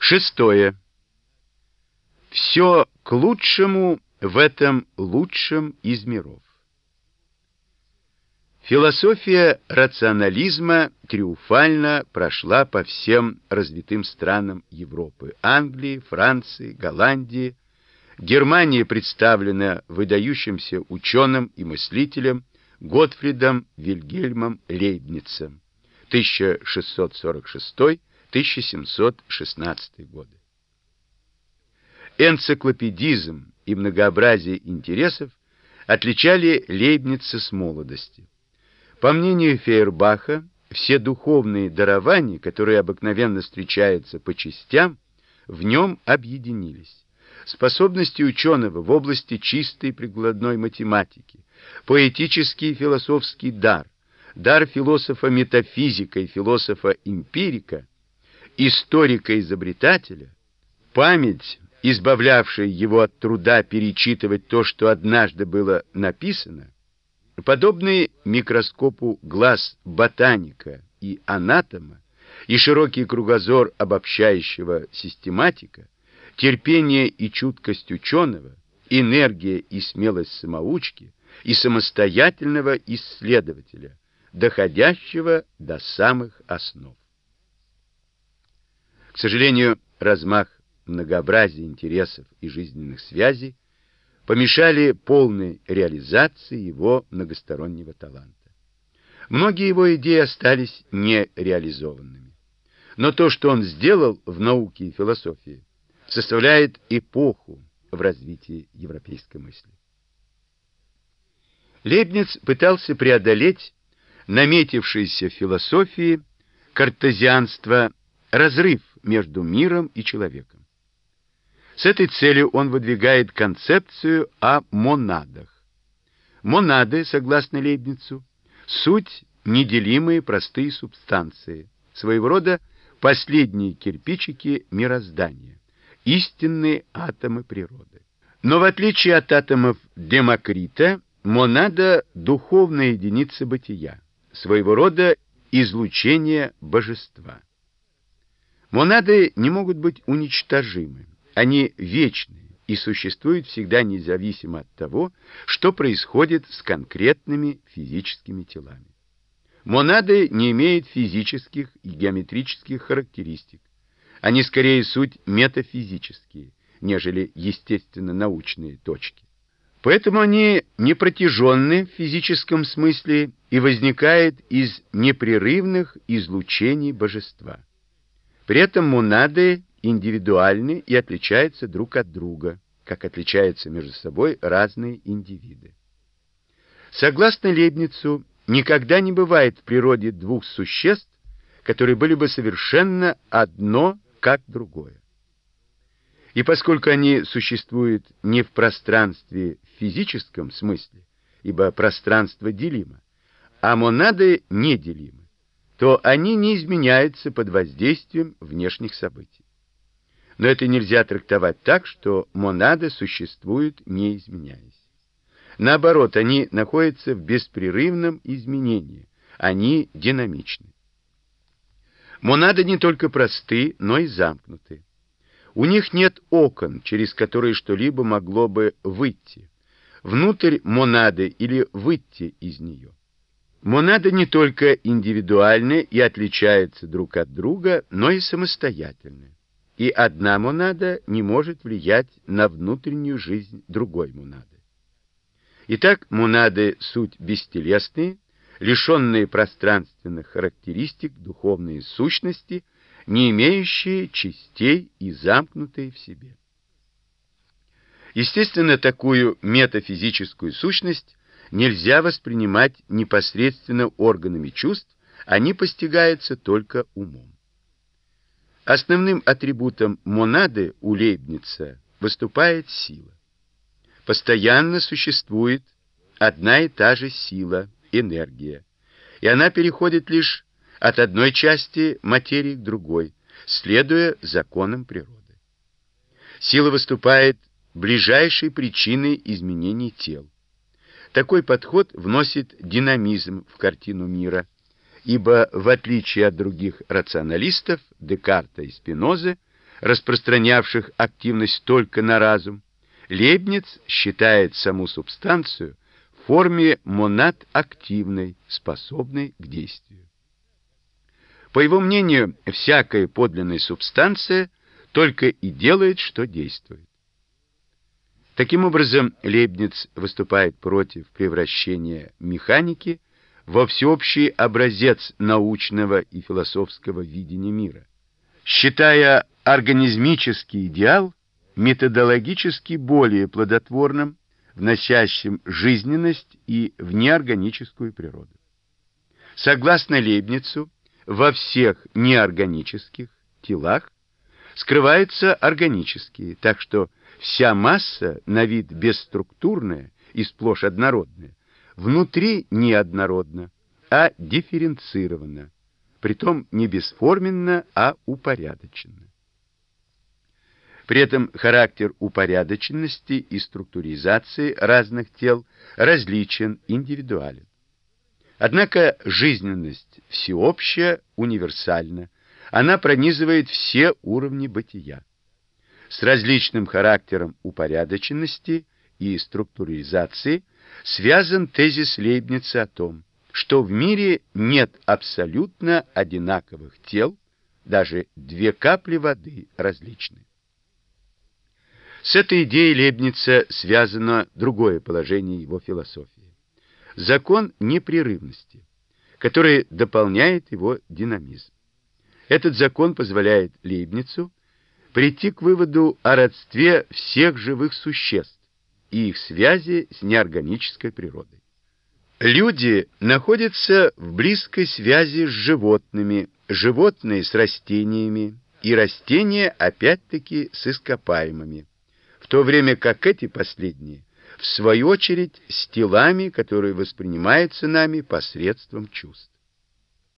Шестое. Все к лучшему в этом лучшем из миров. Философия рационализма триумфально прошла по всем развитым странам Европы: Англии, Франции, Голландии. Германия представлена выдающимся ученым и мыслителем Готфридом Вильгельмом Лейбницем, 1646-1716 годы. Энциклопедизм и многообразие интересов отличали Лейбница с молодости. По мнению Фейербаха, все духовные дарования, которые обыкновенно встречаются по частям, в нем объединились. Способности ученого в области чистой прикладной математики, поэтический и философский дар, дар философа-метафизика и философа-эмпирика, историка-изобретателя, память, избавлявшая его от труда перечитывать то, что однажды было написано, подобный микроскопу глаз ботаника и анатома, и широкий кругозор обобщающего систематика, терпение и чуткость ученого, энергия и смелость самоучки и самостоятельного исследователя, доходящего до самых основ. К сожалению, размах, многообразие интересов и жизненных связей помешали полной реализации его многостороннего таланта. Многие его идеи остались нереализованными. Но то, что он сделал в науке и философии, составляет эпоху в развитии европейской мысли. Лейбниц пытался преодолеть наметившийся в философии картезианство разрыв между миром и человеком. С этой целью он выдвигает концепцию о монадах. Монады, согласно Лейбницу, суть неделимые простые субстанции, своего рода последние кирпичики мироздания, истинные атомы природы. Но в отличие от атомов Демокрита, монада — духовная единица бытия, своего рода излучение божества. Монады не могут быть уничтожимы. Они вечны и существуют всегда независимо от того, что происходит с конкретными физическими телами. Монады не имеют физических и геометрических характеристик. Они скорее суть метафизические, нежели естественно-научные точки. Поэтому они непротяженны в физическом смысле и возникают из непрерывных излучений божества. При этом монады индивидуальны и отличаются друг от друга, как отличаются между собой разные индивиды. Согласно Лейбницу, никогда не бывает в природе двух существ, которые были бы совершенно одно, как другое. И поскольку они существуют не в пространстве в физическом смысле, ибо пространство делимо, а монады неделимы, то они не изменяются под воздействием внешних событий. Но это нельзя трактовать так, что монады существуют, не изменяясь. Наоборот, они находятся в беспрерывном изменении, они динамичны. Монады не только просты, но и замкнуты. У них нет окон, через которые что-либо могло бы выйти, внутрь монады или выйти из нее. Монады не только индивидуальны и отличаются друг от друга, но и самостоятельны. И одна монада не может влиять на внутреннюю жизнь другой монады. Итак, монады — суть бестелесные, лишенные пространственных характеристик, духовные сущности, не имеющие частей и замкнутые в себе. Естественно, такую метафизическую сущность нельзя воспринимать непосредственно органами чувств, они постигаются только умом. Основным атрибутом монады у Лейбница выступает сила. Постоянно существует одна и та же сила, энергия, и она переходит лишь от одной части материи к другой, следуя законам природы. Сила выступает ближайшей причиной изменений тел. Такой подход вносит динамизм в картину мира, ибо, в отличие от других рационалистов, Декарта и Спинозы, распространявших активность только на разум, Лейбниц считает саму субстанцию в форме монад активной, способной к действию. По его мнению, всякая подлинная субстанция только и делает, что действует. Таким образом, Лейбниц выступает против превращения механики во всеобщий образец научного и философского видения мира, считая организмический идеал методологически более плодотворным, вносящим жизненность и в неорганическую природу. Согласно Лейбницу, во всех неорганических телах скрываются органические, так что вся масса, на вид бесструктурная и сплошь однородная, внутри неоднородна, а дифференцирована, притом не бесформенно, а упорядоченно. При этом характер упорядоченности и структуризации разных тел различен, индивидуален. Однако жизненность всеобщая, универсальна, она пронизывает все уровни бытия. С различным характером упорядоченности и структуризации связан тезис Лейбница о том, что в мире нет абсолютно одинаковых тел, даже две капли воды различны. С этой идеей Лейбница связано другое положение его философии. Закон непрерывности, который дополняет его динамизм. Этот закон позволяет Лейбницу прийти к выводу о родстве всех живых существ и их связи с неорганической природой. Люди находятся в близкой связи с животными, животные с растениями и растения опять-таки с ископаемыми, в то время как эти последние, в свою очередь, с телами, которые воспринимаются нами посредством чувств.